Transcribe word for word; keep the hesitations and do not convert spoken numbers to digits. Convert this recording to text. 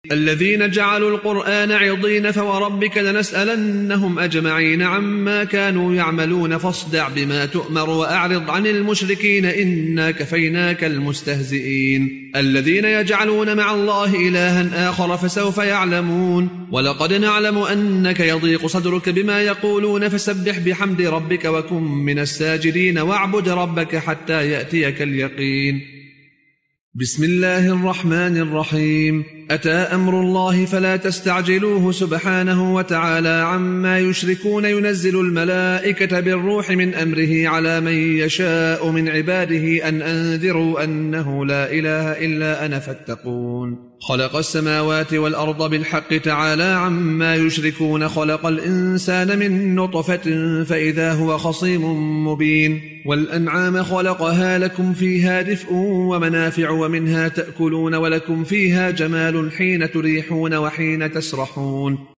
الذين جعلوا القرآن عضين فوربك لنسألنهم أجمعين عما كانوا يعملون فاصدع بما تؤمر وأعرض عن المشركين إنا كفيناك المستهزئين الذين يجعلون مع الله إلها آخر فسوف يعلمون ولقد نعلم أنك يضيق صدرك بما يقولون فسبح بحمد ربك وكن من الساجدين واعبد ربك حتى يأتيك اليقين. بسم الله الرحمن الرحيم. أتى أمر الله فلا تستعجلوه سبحانه وتعالى عما يشركون ينزل الملائكة بالروح من أمره على من يشاء من عباده أن أنذروا أنه لا إله إلا أنا فاتقون. خلق السماوات والأرض بالحق تعالى عما يشركون. خلق الإنسان من نطفة فإذا هو خصيم مبين. والأنعام خلقها لكم فيها دفء ومنافع ومنها تأكلون ولكم فيها جمال حين تريحون وحين تسرحون.